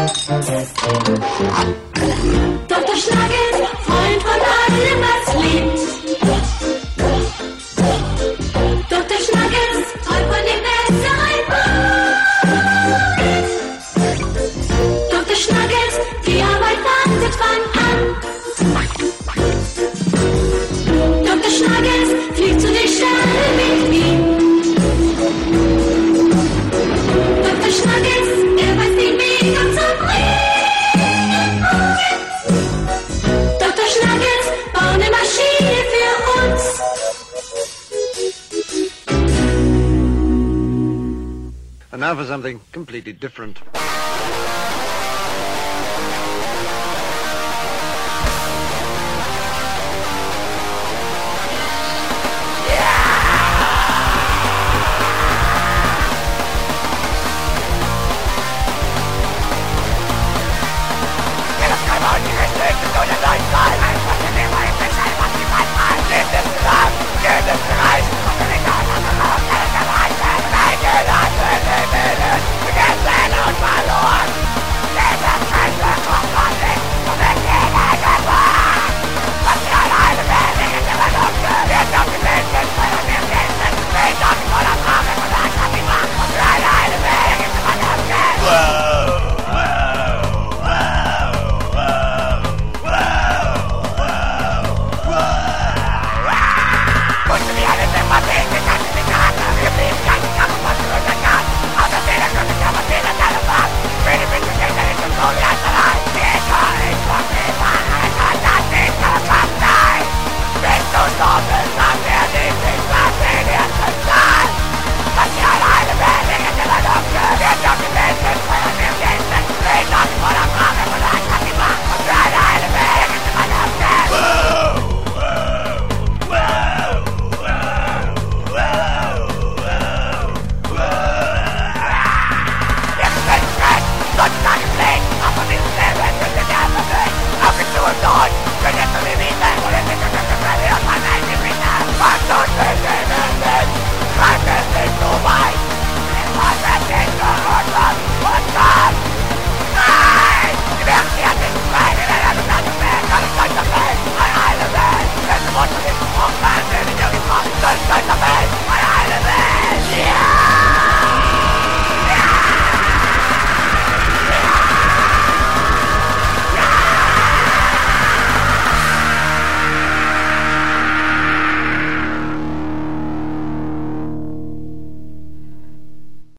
Dr. Schnuggles, Freund von allem, was lebt. Dr. Schnuggles, Freund von dem besseren Blut. Dr. Schnuggles, die Arbeit wartet von an. Dr. Schnuggles, fliegt zu den Sternen mit ihm. Dr. Schnuggles, er weiß den Weg und zum Frieden. Dr. Schnuggles, bau eine Maschine für uns. And now for something completely different.